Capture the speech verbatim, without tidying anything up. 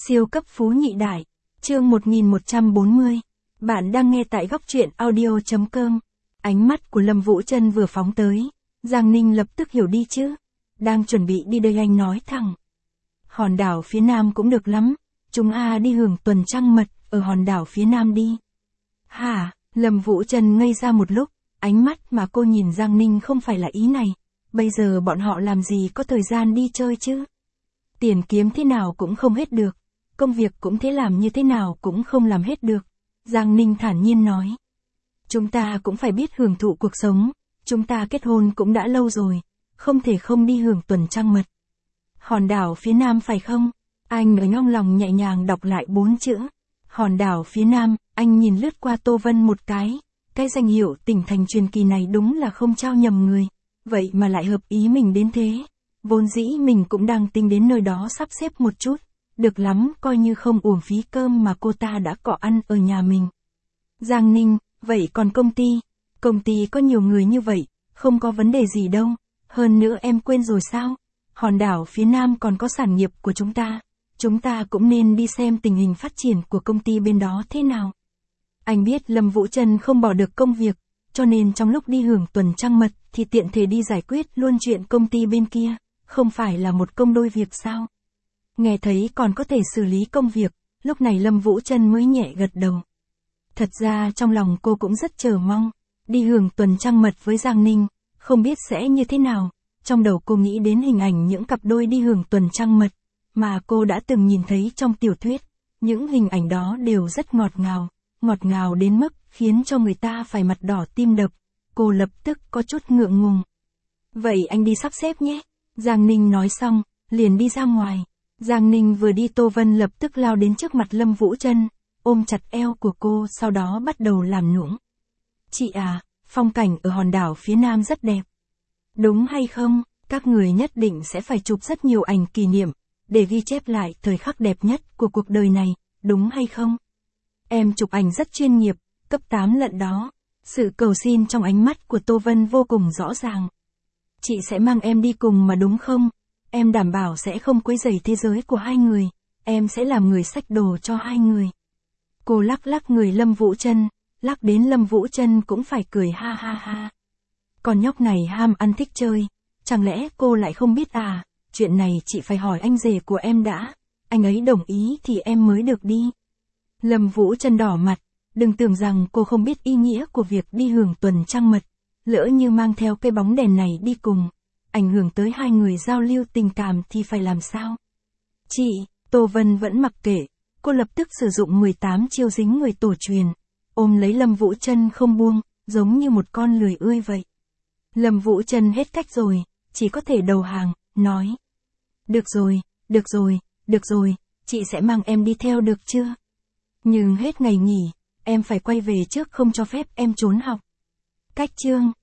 Siêu cấp phú nhị đại, chương một nghìn một trăm bốn mươi. Bạn đang nghe tại góc truyện audio chấm com. Ánh mắt của Lâm Vũ Trân vừa phóng tới, Giang Ninh lập tức hiểu đi chứ. Đang chuẩn bị đi đây anh nói thẳng. Hòn đảo phía nam cũng được lắm, chúng a đi hưởng tuần trăng mật, ở hòn đảo phía nam đi. Hả, Lâm Vũ Trân ngây ra một lúc, ánh mắt mà cô nhìn Giang Ninh không phải là ý này. Bây giờ bọn họ làm gì có thời gian đi chơi chứ? Tiền kiếm thế nào cũng không hết được, công việc cũng thế làm như thế nào cũng không làm hết được. Giang Ninh thản nhiên nói. Chúng ta cũng phải biết hưởng thụ cuộc sống, chúng ta kết hôn cũng đã lâu rồi, không thể không đi hưởng tuần trăng mật. Hòn đảo phía nam phải không? Anh ở trong lòng nhẹ nhàng đọc lại bốn chữ. Hòn đảo phía nam, anh nhìn lướt qua Tô Vân một cái. Cái danh hiệu tỉnh thành truyền kỳ này đúng là không trao nhầm người, vậy mà lại hợp ý mình đến thế. Vốn dĩ mình cũng đang tính đến nơi đó sắp xếp một chút, được lắm, coi như không uổng phí cơm mà cô ta đã cọ ăn ở nhà mình. Giang Ninh, vậy còn công ty? Công ty có nhiều người như vậy, không có vấn đề gì đâu, hơn nữa em quên rồi sao? Hòn đảo phía nam còn có sản nghiệp của chúng ta, chúng ta cũng nên đi xem tình hình phát triển của công ty bên đó thế nào. Anh biết Lâm Vũ Trân không bỏ được công việc, cho nên trong lúc đi hưởng tuần trăng mật thì tiện thể đi giải quyết luôn chuyện công ty bên kia, không phải là một công đôi việc sao? Nghe thấy còn có thể xử lý công việc, lúc này Lâm Vũ Trân mới nhẹ gật đầu. Thật ra trong lòng cô cũng rất chờ mong, đi hưởng tuần trăng mật với Giang Ninh, không biết sẽ như thế nào. Trong đầu cô nghĩ đến hình ảnh những cặp đôi đi hưởng tuần trăng mật, mà cô đã từng nhìn thấy trong tiểu thuyết. Những hình ảnh đó đều rất ngọt ngào, ngọt ngào đến mức khiến cho người ta phải mặt đỏ tim đập. Cô lập tức có chút ngượng ngùng. Vậy anh đi sắp xếp nhé. Giang Ninh nói xong, liền đi ra ngoài. Giang Ninh vừa đi Tô Vân lập tức lao đến trước mặt Lâm Vũ Trân, ôm chặt eo của cô sau đó bắt đầu làm nũng. Chị à, phong cảnh ở hòn đảo phía nam rất đẹp. Đúng hay không, các người nhất định sẽ phải chụp rất nhiều ảnh kỷ niệm, để ghi chép lại thời khắc đẹp nhất của cuộc đời này, đúng hay không? Em chụp ảnh rất chuyên nghiệp, cấp tám lận đó. Sự cầu xin trong ánh mắt của Tô Vân vô cùng rõ ràng. Chị sẽ mang em đi cùng mà đúng không? Em đảm bảo sẽ không quấy rầy thế giới của hai người, em sẽ làm người xách đồ cho hai người. Cô lắc lắc người Lâm Vũ Trân, lắc đến Lâm Vũ Trân cũng phải cười ha ha ha. Con nhóc này ham ăn thích chơi, chẳng lẽ cô lại không biết à? Chuyện này chị phải hỏi anh rể của em đã, anh ấy đồng ý thì em mới được đi. Lâm Vũ Trân đỏ mặt, đừng tưởng rằng cô không biết ý nghĩa của việc đi hưởng tuần trăng mật, lỡ như mang theo cây bóng đèn này đi cùng, ảnh hưởng tới hai người giao lưu tình cảm thì phải làm sao? Chị, Tô Vân vẫn mặc kệ, cô lập tức sử dụng mười tám chiêu dính người tổ truyền, ôm lấy Lâm Vũ Trân không buông, giống như một con lười ươi vậy. Lâm Vũ Trân hết cách rồi, chỉ có thể đầu hàng, nói. Được rồi, được rồi, được rồi, chị sẽ mang em đi theo được chưa? Nhưng hết ngày nghỉ, em phải quay về trước, không cho phép em trốn học. Cách chương.